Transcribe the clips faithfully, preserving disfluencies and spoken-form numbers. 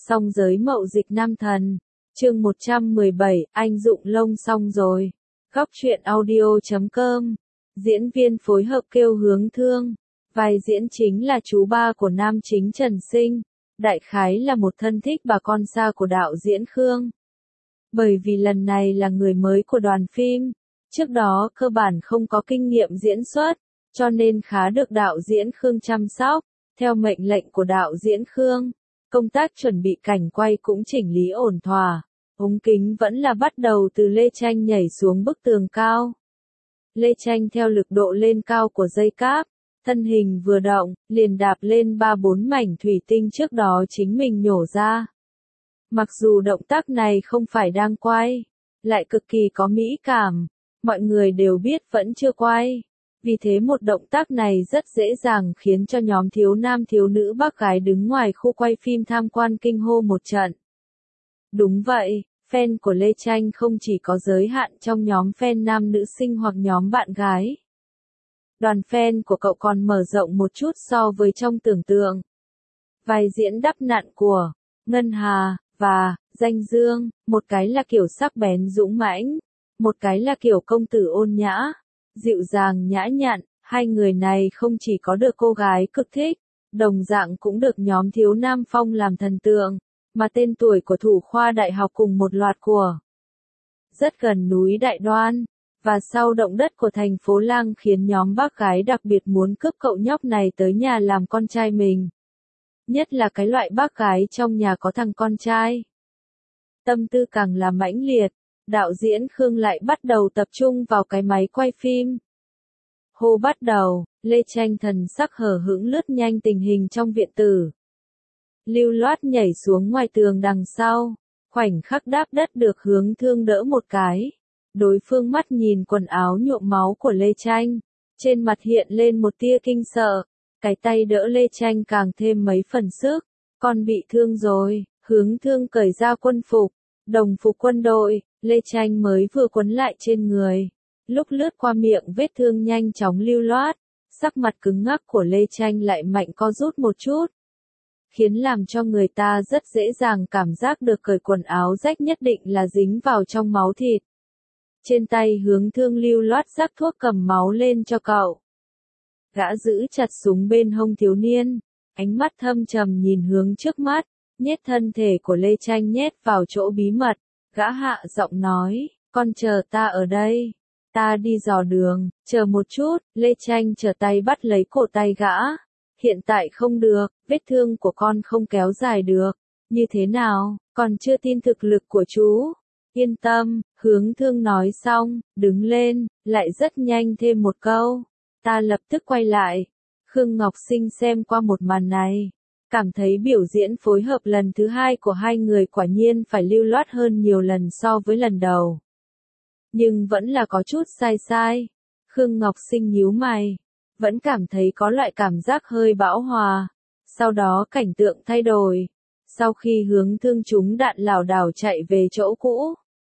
Song giới mậu dịch nam thần. Chương một trăm mười bảy, anh dụng lông xong rồi. Góc truyện audio chấm com. Diễn viên phối hợp kêu Hướng Thương. Vai diễn chính là chú ba của nam chính Trần Sinh. Đại khái là một thân thích bà con xa của đạo diễn Khương. Bởi vì lần này là người mới của đoàn phim, trước đó cơ bản không có kinh nghiệm diễn xuất, cho nên khá được đạo diễn Khương chăm sóc. Theo mệnh lệnh của đạo diễn Khương, công tác chuẩn bị cảnh quay cũng chỉnh lý ổn thỏa. Ống kính vẫn là bắt đầu từ Lê Tranh nhảy xuống bức tường cao. Lê Tranh theo lực độ lên cao của dây cáp, thân hình vừa động, liền đạp lên ba bốn mảnh thủy tinh trước đó chính mình nhổ ra. Mặc dù động tác này không phải đang quay, lại cực kỳ có mỹ cảm, mọi người đều biết vẫn chưa quay. Vì thế một động tác này rất dễ dàng khiến cho nhóm thiếu nam thiếu nữ bác gái đứng ngoài khu quay phim tham quan kinh hô một trận. Đúng vậy, fan của Lê Tranh không chỉ có giới hạn trong nhóm fan nam nữ sinh hoặc nhóm bạn gái. Đoàn fan của cậu còn mở rộng một chút so với trong tưởng tượng. Vai diễn đắp nặn của Ngân Hà và Danh Dương, một cái là kiểu sắc bén dũng mãnh, một cái là kiểu công tử ôn nhã, dịu dàng nhã nhặn. Hai người này không chỉ có được cô gái cực thích, đồng dạng cũng được nhóm thiếu nam phong làm thần tượng, mà tên tuổi của thủ khoa đại học cùng một loạt của rất gần núi Đại Đoan, và sau động đất của thành phố Lang khiến nhóm bác gái đặc biệt muốn cướp cậu nhóc này tới nhà làm con trai mình. Nhất là cái loại bác gái trong nhà có thằng con trai. Tâm tư càng là mãnh liệt, đạo diễn Khương lại bắt đầu tập trung vào cái máy quay phim. Hô bắt đầu, Lê Tranh thần sắc hờ hững lướt nhanh tình hình trong viện tử. Lưu loát nhảy xuống ngoài tường đằng sau, khoảnh khắc đáp đất được Hướng Thương đỡ một cái. Đối phương mắt nhìn quần áo nhuộm máu của Lê Tranh, trên mặt hiện lên một tia kinh sợ, cái tay đỡ Lê Tranh càng thêm mấy phần sức. Con bị thương rồi. Hướng Thương cởi ra quân phục, đồng phục quân đội, Lê Tranh mới vừa quấn lại trên người. Lúc lướt qua miệng vết thương nhanh chóng lưu loát, sắc mặt cứng ngắc của Lê Tranh lại mạnh co rút một chút, khiến làm cho người ta rất dễ dàng cảm giác được cởi quần áo rách nhất định là dính vào trong máu thịt. Trên tay Hướng Thương lưu loát rắc thuốc cầm máu lên cho cậu. Gã giữ chặt súng bên hông thiếu niên, ánh mắt thâm trầm nhìn hướng trước mắt, nhét thân thể của Lê Tranh nhét vào chỗ bí mật. Gã hạ giọng nói, con chờ ta ở đây, ta đi dò đường, chờ một chút. Lê Tranh trở tay bắt lấy cổ tay gã. Hiện tại không được, vết thương của con không kéo dài được. Như thế nào, còn chưa tin thực lực của chú? Yên tâm, Hướng Thương nói xong, đứng lên, lại rất nhanh thêm một câu. Ta lập tức quay lại. Khương Ngọc Sinh xem qua một màn này, cảm thấy biểu diễn phối hợp lần thứ hai của hai người quả nhiên phải lưu loát hơn nhiều lần so với lần đầu. Nhưng vẫn là có chút sai sai. Khương Ngọc Sinh nhíu mày, vẫn cảm thấy có loại cảm giác hơi bão hòa. Sau đó cảnh tượng thay đổi. Sau khi Hướng Thương trúng đạn lảo đảo chạy về chỗ cũ.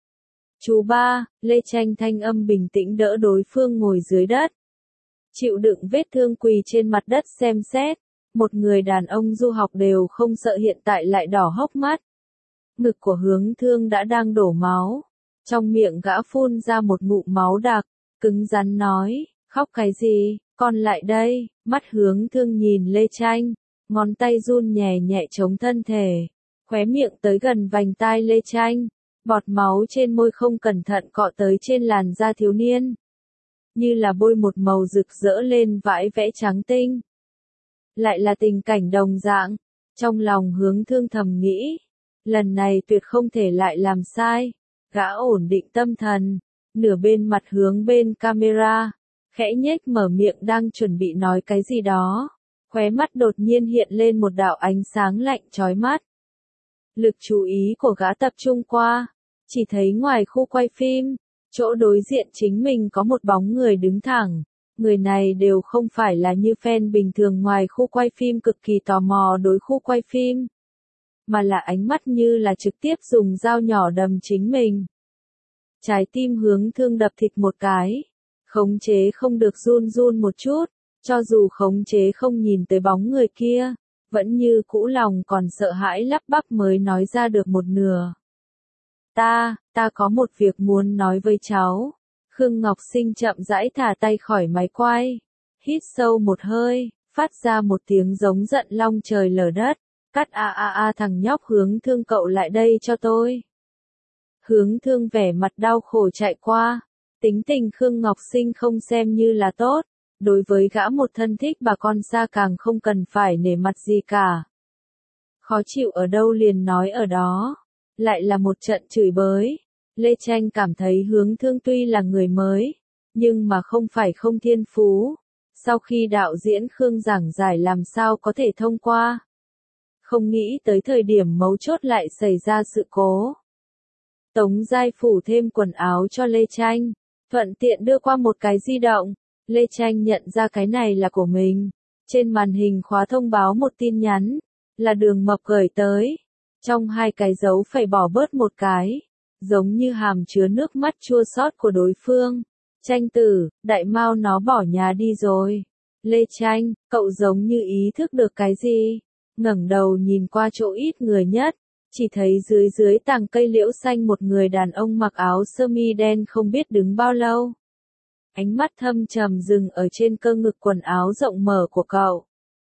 Chú ba, Lê Tranh thanh âm bình tĩnh đỡ đối phương ngồi dưới đất. Chịu đựng vết thương quỳ trên mặt đất xem xét. Một người đàn ông du học đều không sợ hiện tại lại đỏ hốc mắt. Ngực của Hướng Thương đã đang đổ máu. Trong miệng gã phun ra một ngụm máu đặc, cứng rắn nói, khóc cái gì, con lại đây. Mắt Hướng Thương nhìn Lê Tranh, ngón tay run nhẹ nhẹ chống thân thể, khóe miệng tới gần vành tai Lê Tranh, bọt máu trên môi không cẩn thận cọ tới trên làn da thiếu niên. Như là bôi một màu rực rỡ lên vãi vẽ trắng tinh. Lại là tình cảnh đồng dạng, trong lòng Hướng Thương thầm nghĩ, lần này tuyệt không thể lại làm sai. Gã ổn định tâm thần, nửa bên mặt hướng bên camera, khẽ nhếch mở miệng đang chuẩn bị nói cái gì đó, khóe mắt đột nhiên hiện lên một đạo ánh sáng lạnh chói mắt. Lực chú ý của gã tập trung qua, chỉ thấy ngoài khu quay phim, chỗ đối diện chính mình có một bóng người đứng thẳng. Người này đều không phải là như fan bình thường ngoài khu quay phim cực kỳ tò mò đối khu quay phim, mà là ánh mắt như là trực tiếp dùng dao nhỏ đâm chính mình. Trái tim Hướng Thương đập thịt một cái, khống chế không được run run một chút, cho dù khống chế không nhìn tới bóng người kia, vẫn như cũ lòng còn sợ hãi lắp bắp mới nói ra được một nửa. Ta, ta có một việc muốn nói với cháu. Khương Ngọc Sinh chậm rãi thả tay khỏi máy quay, hít sâu một hơi, phát ra một tiếng giống giận long trời lở đất. Cắt a a a thằng nhóc Hướng Thương cậu lại đây cho tôi. Hướng Thương vẻ mặt đau khổ chạy qua. Tính tình Khương Ngọc Sinh không xem như là tốt. Đối với gã một thân thích bà con xa càng không cần phải nể mặt gì cả. Khó chịu ở đâu liền nói ở đó. Lại là một trận chửi bới. Lê Tranh cảm thấy Hướng Thương tuy là người mới, nhưng mà không phải không thiên phú. Sau khi đạo diễn Khương giảng giải làm sao có thể thông qua. Không nghĩ tới thời điểm mấu chốt lại xảy ra sự cố. Tống Giai phủ thêm quần áo cho Lê Tranh, thuận tiện đưa qua một cái di động. Lê Tranh nhận ra cái này là của mình. Trên màn hình khóa thông báo một tin nhắn, là Đường Mập gửi tới. Trong hai cái dấu phẩy bỏ bớt một cái, giống như hàm chứa nước mắt chua xót của đối phương. Tranh tử, đại mao nó bỏ nhà đi rồi. Lê Tranh, cậu giống như ý thức được cái gì? Ngẩng đầu nhìn qua chỗ ít người nhất, chỉ thấy dưới dưới tàng cây liễu xanh một người đàn ông mặc áo sơ mi đen không biết đứng bao lâu. Ánh mắt thâm trầm dừng ở trên cơ ngực quần áo rộng mở của cậu.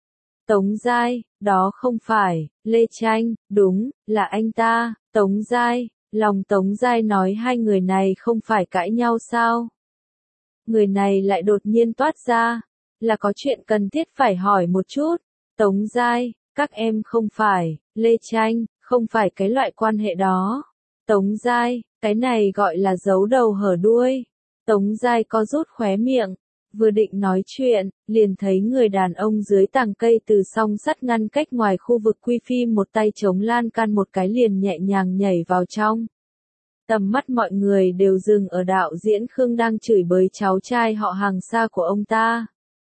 Tống Giai, đó không phải, Lê Tranh, đúng, là anh ta, Tống Giai, lòng Tống Giai nói hai người này không phải cãi nhau sao? Người này lại đột nhiên toát ra, là có chuyện cần thiết phải hỏi một chút. Tống Giai, các em không phải, Lê Tranh, không phải cái loại quan hệ đó. Tống Giai, cái này gọi là giấu đầu hở đuôi. Tống Giai có rút khóe miệng, vừa định nói chuyện, liền thấy người đàn ông dưới tàng cây từ song sắt ngăn cách ngoài khu vực quy phim một tay chống lan can một cái liền nhẹ nhàng nhảy vào trong. Tầm mắt mọi người đều dừng ở đạo diễn Khương đang chửi bới cháu trai họ hàng xa của ông ta.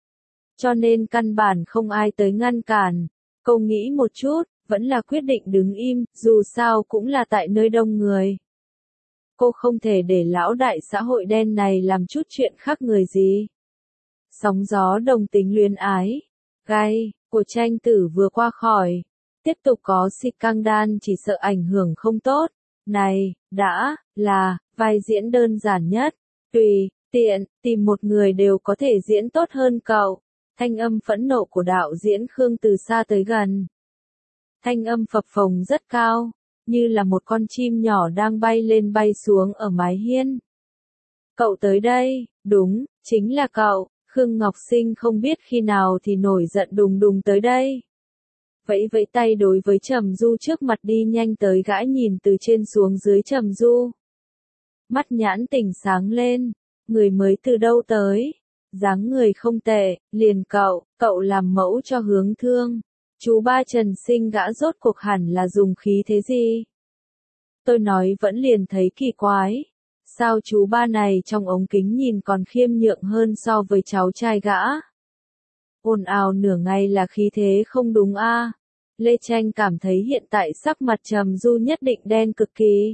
Cho nên căn bản không ai tới ngăn cản. Cô nghĩ một chút, vẫn là quyết định đứng im, dù sao cũng là tại nơi đông người. Cô không thể để lão đại xã hội đen này làm chút chuyện khác người gì. Sóng gió đồng tính luyến ái, gai, của Tranh tử vừa qua khỏi. Tiếp tục có xịt căng đan chỉ sợ ảnh hưởng không tốt. Này, đã, là, vai diễn đơn giản nhất. Tùy, tiện, tìm một người đều có thể diễn tốt hơn cậu. Thanh âm phẫn nộ của đạo diễn Khương từ xa tới gần. Thanh âm phập phồng rất cao, như là một con chim nhỏ đang bay lên bay xuống ở mái hiên. Cậu tới đây, đúng, chính là cậu. Khương Ngọc Sinh không biết khi nào thì nổi giận đùng đùng tới đây. Vẫy vẫy tay đối với Trầm Du trước mặt đi nhanh tới gã nhìn từ trên xuống dưới Trầm Du. Mắt nhãn tỉnh sáng lên, người mới từ đâu tới, dáng người không tệ, liền cậu, cậu làm mẫu cho Hướng Thương. Chú ba Trần Sinh gã rốt cuộc hẳn là dùng khí thế gì? Tôi nói vẫn liền thấy kỳ quái. Sao chú ba này trong ống kính nhìn còn khiêm nhượng hơn so với cháu trai gã? Ồn ào nửa ngày là khí thế không đúng a. À? Lê Tranh cảm thấy hiện tại sắc mặt Trầm Du nhất định đen cực kỳ.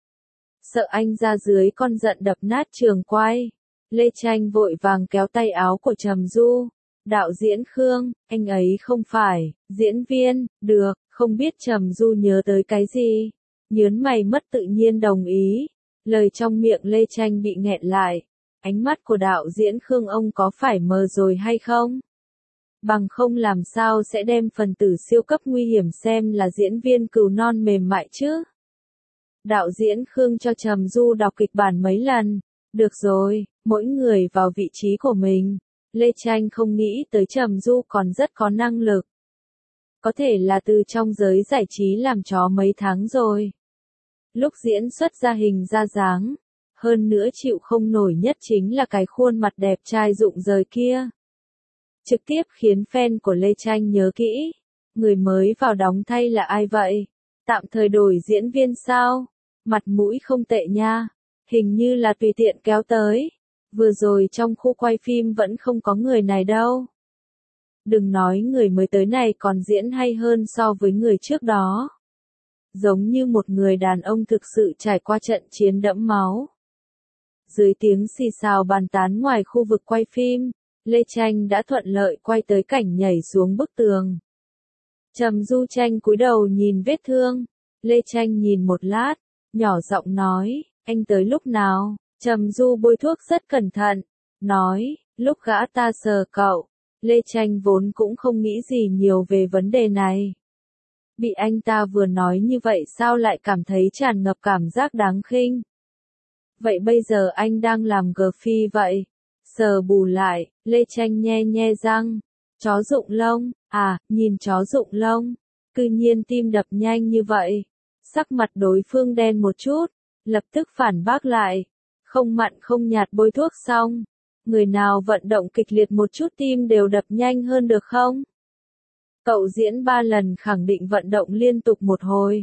Sợ anh ra dưới con giận đập nát trường quay. Lê Tranh vội vàng kéo tay áo của Trầm Du. Đạo diễn Khương, anh ấy không phải, diễn viên, được, không biết Trầm Du nhớ tới cái gì. Nhớn mày mất tự nhiên đồng ý. Lời trong miệng Lê Tranh bị nghẹn lại. Ánh mắt của đạo diễn Khương ông có phải mờ rồi hay không? Bằng không làm sao sẽ đem phần tử siêu cấp nguy hiểm xem là diễn viên cừu non mềm mại chứ? Đạo diễn Khương cho Trầm Du đọc kịch bản mấy lần. Được rồi, mỗi người vào vị trí của mình. Lê Tranh không nghĩ tới Trầm Du còn rất có năng lực. Có thể là từ trong giới giải trí làm chó mấy tháng rồi. Lúc diễn xuất ra hình ra dáng. Hơn nữa chịu không nổi nhất chính là cái khuôn mặt đẹp trai rụng rời kia. Trực tiếp khiến fan của Lê Tranh nhớ kỹ. Người mới vào đóng thay là ai vậy? Tạm thời đổi diễn viên sao? Mặt mũi không tệ nha. Hình như là tùy tiện kéo tới. Vừa rồi trong khu quay phim vẫn không có người này đâu. Đừng nói người mới tới này còn diễn hay hơn so với người trước đó. Giống như một người đàn ông thực sự trải qua trận chiến đẫm máu. Dưới tiếng xì xào bàn tán ngoài khu vực quay phim, Lê Tranh đã thuận lợi quay tới cảnh nhảy xuống bức tường. Trầm Du Tranh cúi đầu nhìn vết thương. Lê Tranh nhìn một lát, nhỏ giọng nói, anh tới lúc nào? Trầm Du bôi thuốc rất cẩn thận, nói, lúc gã ta sờ cậu. Lê Tranh vốn cũng không nghĩ gì nhiều về vấn đề này. Bị anh ta vừa nói như vậy sao lại cảm thấy tràn ngập cảm giác đáng khinh. Vậy bây giờ anh đang làm gờ phi vậy? Sờ bù lại, Lê Tranh nhe nhe răng. Chó rụng lông, à, nhìn chó rụng lông. Cư nhiên tim đập nhanh như vậy. Sắc mặt đối phương đen một chút, lập tức phản bác lại. Không mặn không nhạt bôi thuốc xong. Người nào vận động kịch liệt một chút tim đều đập nhanh hơn được không? Cậu diễn ba lần khẳng định vận động liên tục một hồi.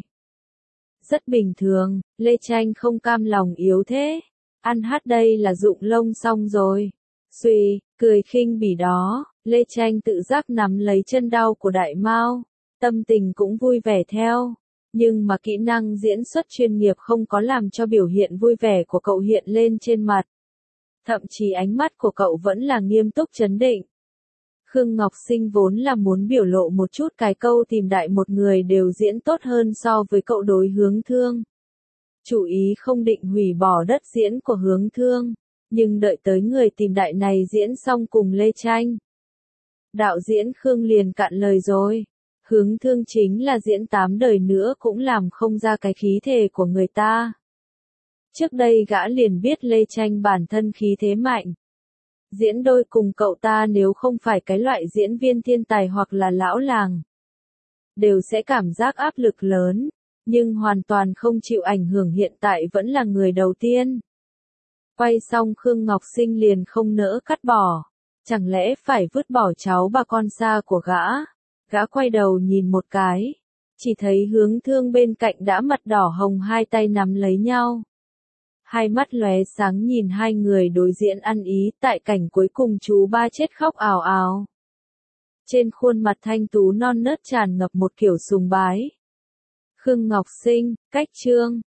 Rất bình thường, Lê Tranh không cam lòng yếu thế. Ăn hát đây là rụng lông xong rồi. Xuy, cười khinh bỉ đó, Lê Tranh tự giác nắm lấy chân đau của Đại Mao. Tâm tình cũng vui vẻ theo. Nhưng mà kỹ năng diễn xuất chuyên nghiệp không có làm cho biểu hiện vui vẻ của cậu hiện lên trên mặt. Thậm chí ánh mắt của cậu vẫn là nghiêm túc trấn định. Khương Ngọc Sinh vốn là muốn biểu lộ một chút cái câu tìm đại một người đều diễn tốt hơn so với cậu đối Hướng Thương. Chủ ý không định hủy bỏ đất diễn của Hướng Thương, nhưng đợi tới người tìm đại này diễn xong cùng Lê Tranh. Đạo diễn Khương liền cạn lời rồi. Hướng Thương chính là diễn tám đời nữa cũng làm không ra cái khí thể của người ta. Trước đây gã liền biết Lê Tranh bản thân khí thế mạnh. Diễn đôi cùng cậu ta nếu không phải cái loại diễn viên thiên tài hoặc là lão làng, đều sẽ cảm giác áp lực lớn, nhưng hoàn toàn không chịu ảnh hưởng hiện tại vẫn là người đầu tiên. Quay xong Khương Ngọc Sinh liền không nỡ cắt bỏ, chẳng lẽ phải vứt bỏ cháu bà con xa của gã. Gã quay đầu nhìn một cái, chỉ thấy Hướng Thương bên cạnh đã mặt đỏ hồng hai tay nắm lấy nhau. Hai mắt lóe sáng nhìn hai người đối diễn ăn ý tại cảnh cuối cùng chú ba chết khóc ào ào. Trên khuôn mặt thanh tú non nớt tràn ngập một kiểu sùng bái. Khương Ngọc Sinh, cách chương.